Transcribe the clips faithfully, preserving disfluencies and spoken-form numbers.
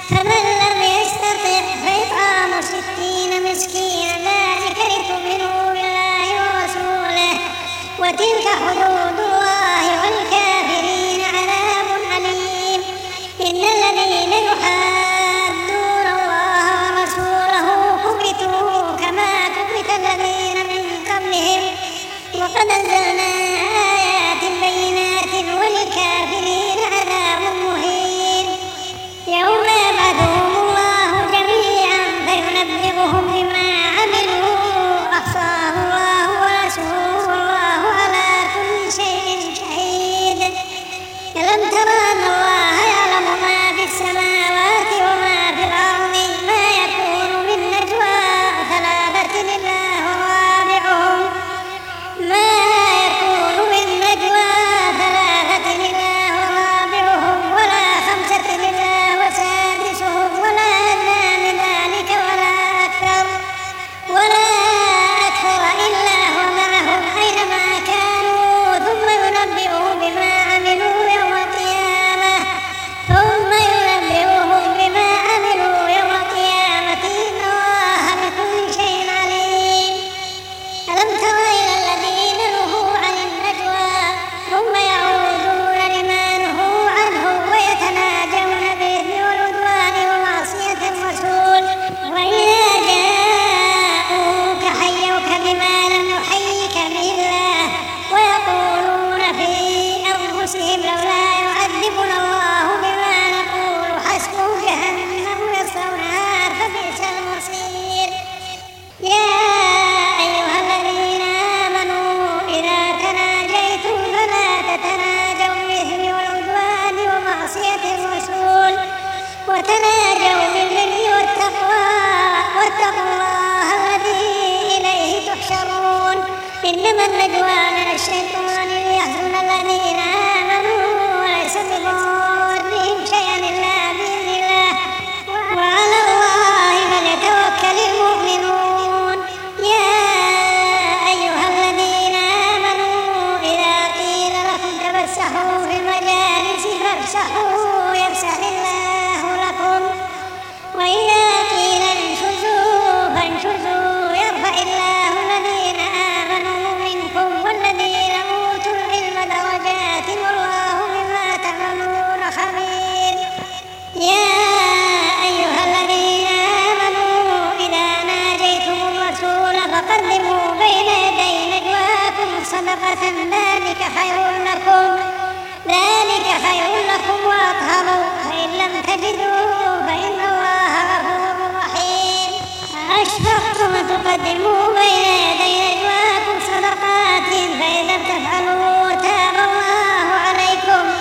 فمن لم يستطع فإطعام ستين مسكينا ذلك لتؤمنوا بالله ورسوله وتلك حدود الله والكافرين عذاب أليم. إن الذين يحادون الله ورسوله كبتوا كما كبت الذين من قبلهم وقد أنزلنا آيات بينات وللكافرين عذاب مهين. يوم يبعثهم الله جميعا فينبئهم بما عملوا أحصاه الله ونسوه والله على كل شيء شهيد. ألم تر أن الله يعلم ما في السماوات وما في الأرض ما يكون من نجوى ثلاثة إلا هو رابعهم ما يكون من نجوى ثلاثة إلا هو رابعهم ولا خمسة إلا هو سادسهم ولا أدنى من ذلك ولا أكثر ولا أكثر إلا هو معهم أينما كانوا ثم ينبئهم بما عملوا يوم القيامة ثم ينبئهم بما عملوا يوم القيامة إن الله بكل شيء عليم. ألم تر إلى الذين نهوا عن النجوى ثم يعودون لما نهوا عنه ويتناجون بالإثم والعدوان ومعصية الرسول وإذا جاءوك حيوك بما لم يحيك به الله ويقولون في أنفسهم لولا يعذبنا الله بما نقول حسبهم جهنم يصلونها فبئس المصير. يا أيها الذين آمنوا إذا تناجيتم فلا تتناجوا بالإثم والعدوان ومعصية الرسول وتناجوا بالبر والتقوى واتقوا الله الذي إليه تحشرون. إنما النجوى من الشيطان ليحزن الذين آمنوا وليس بضارهم شيئا إلا بإذن الله وعلى الله فليتوكل المؤمنون. يا أيها الذين آمنوا إذا قيل لكم تفسحوا في المجالس فافسحوا يفسح الله لكم وإذا قيل انشزوا فانشزوا يرفع الله الذين آمنوا منكم والذين أوتوا العلم درجات والله بما تعملون خبير. يا أيها الذين آمنوا إذا ناجيتم الرسول فقدموا بين يدي نجواكم صدقة ذلك خير لكم ذلك خير لكم وأطهر فإن لم تجدوا فإن الله غفور رحيم. أشفقتم تقدموا بين يدي نجواكم صدقات فإن لم تفعلوا تاب الله عليكم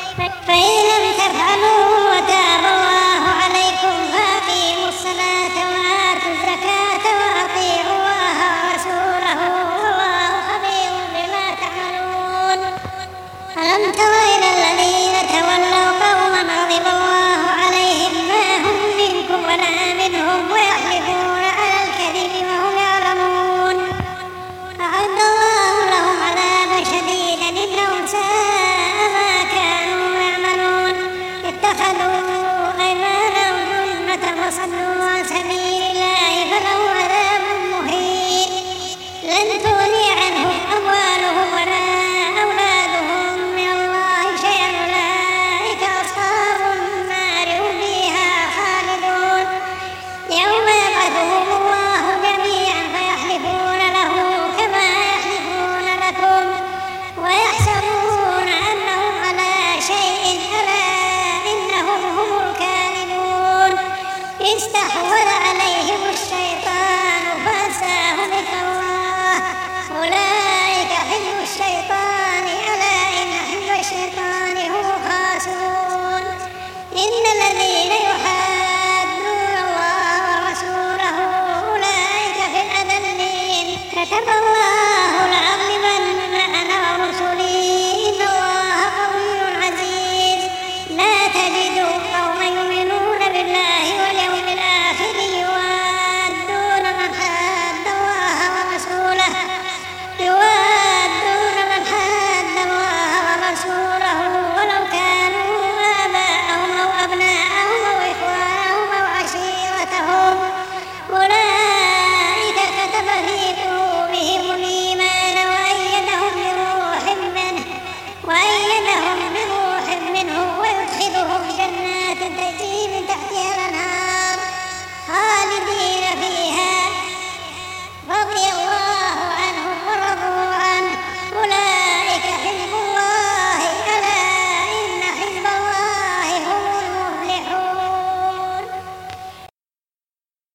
فإن لم تفعلوا وتاب الله عليكم فأقيموا الصلاة وآتوا الزكاة وأطيعوا الله ورسوله والله خبير بما تعملون. ألم تر إلى الذين تولوا قوما غضب الله عليهم ما هم منكم ولا منهم ويحلفون على الكذب وهم يعلمون أعد الله لهم عذابا شديدا إنهم ساء ما كانوا يعملون. اتخذوا أيمانهم جنة وصدوا عن سبيل الله فلهم عذاب مهين. لن تغني عنهم أموالهم ولا أولادهم من الله شيئا أولئك أصحاب النار هم فيها خالدون. يوم يبعثهم الله جميعا فيحلفون له كما يحلفون لكم ويحسبون أنهم على شيء ألا إنهم هم الكاذبون. استحوذ عليهم الشيطان فأنساهم ذكر الله أولئك حزب الشيطان ألا إن حزب الشيطان هم الخاسرون. إن الذين يحادون